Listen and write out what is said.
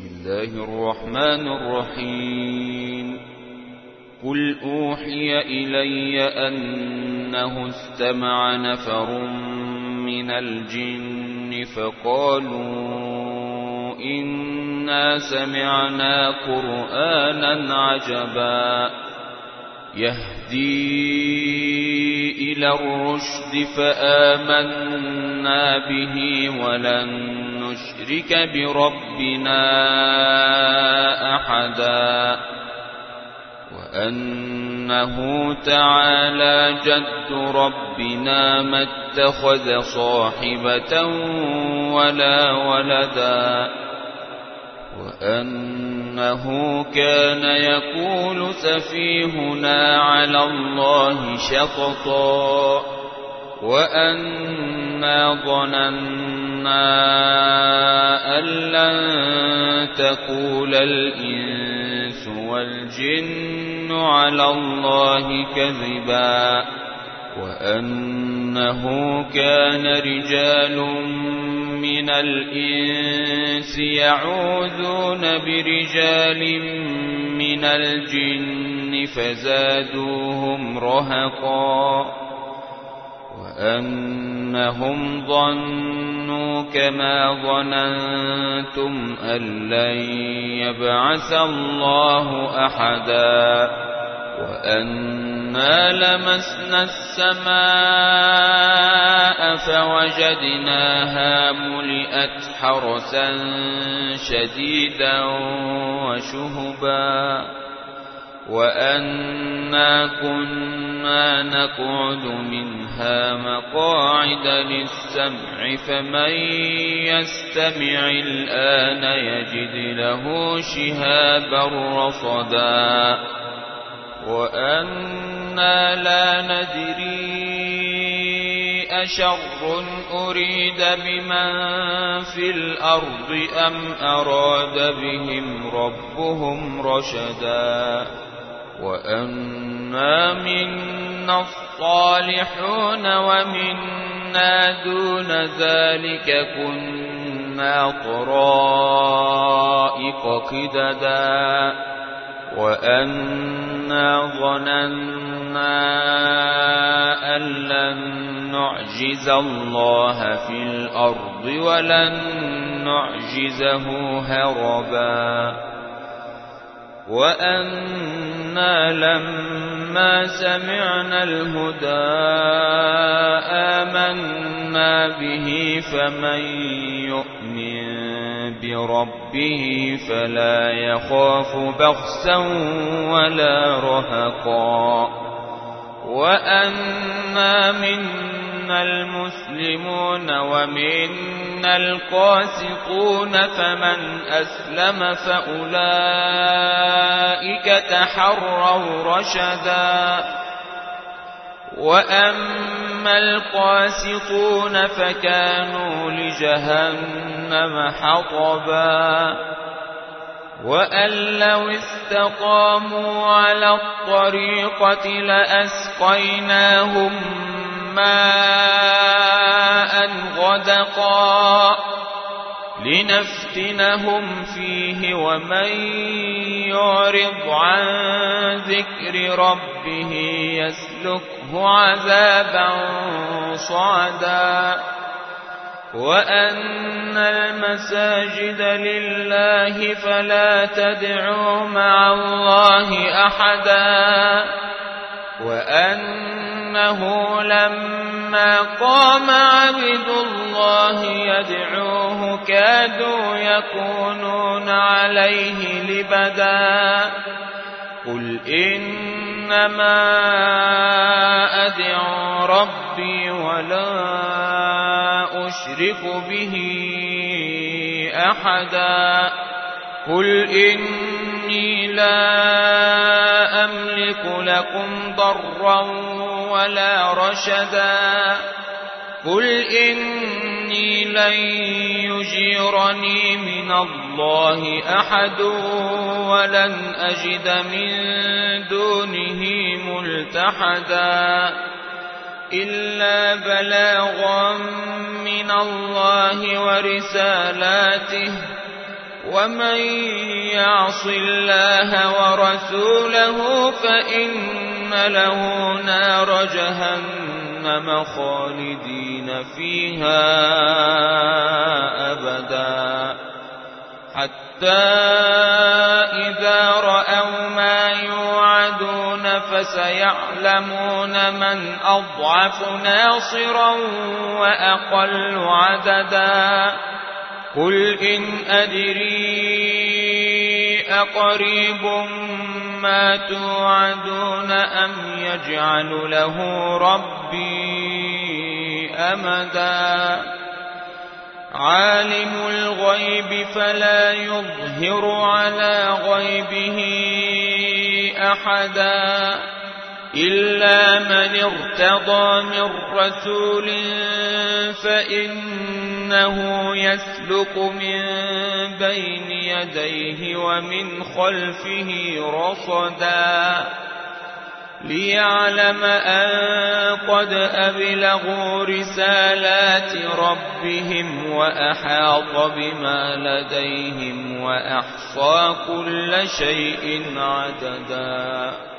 الله الرحمن الرحيم قل أوحي إلي أنه استمع نفر من الجن فقالوا إنا سمعنا قرآنا عجبا يهدي إلى الرشد فآمنا به ولن نشرك بربنا أحدا وأنه تعالى جد ربنا ما اتخذ صاحبة ولا ولدا وأنه كان يقول سفيهنا على الله شططا وأنا ظننا أن لن تقول الإنس والجن على الله كذبا وأنه كان رجال من الإنس يعوذون برجال من الجن فزادوهم رهقا وأنهم ظنوا كما ظننتم أن لن يبعث الله أحدا وأنا لمسنا السماء فوجدناها ملئت حرسا شديدا وشهبا وأنا كنا نقعد منها مقاعد للسمع فمن يستمع الآن يجد له شهابا رصدا وأنا لا ندري أشر أريد بمن في الأرض أم أراد بهم ربهم رشدا وأنا منا الصالحون ومنا دون ذلك كنا طرائق قددا وأنا ظننا أن لن نعجز الله في الأرض ولن نعجزه هربا وأنا لما سمعنا الهدى آمنا به فمن يؤمن بربه فلا يخاف بخسا ولا رهقا وأنا منا المسلمون ومنا القاسطون فمن أسلم فأولئك تحروا رشدا وأما القاسطون فكانوا لجهنم حطبا وأن لو استقاموا على الطريقة لأسقيناهم ماء غدقا لنفتنهم فيه ومن يعرض عن ذكر ربه يسلكه عذابا صعدا وأن المساجد لله فلا تدعوا مع الله أحدا وأنه لما قام عبد الله يدعوه كادوا يكونون عليه لبدا قل إنما أدعو ربي ولا أشرك به أحدا قل إني لا أملك لكم ضرا ولا رشدا قل إني لن يجيرني من الله أحد ولن أجد من دونه ملتحدا إلا بلاغا من الله ورسالاته ومن يعص الله ورسوله فإن له نار جهنم خالدين فيها أبدا حتى إذا رأوا ما يوعدون فسيعلمون من أضعف ناصرا وأقل عددا قل إن أدري أقريب ما توعدون أم يجعل له ربي أمدا عالم الغيب فلا يظهر على غيبه أحدا إلا من ارتضى من رسول فإنه يسلك من بين يديه ومن خلفه رصدا ليعلم أن قد أبلغوا رسالات ربهم وأحاط بما لديهم وأحصى كل شيء عددا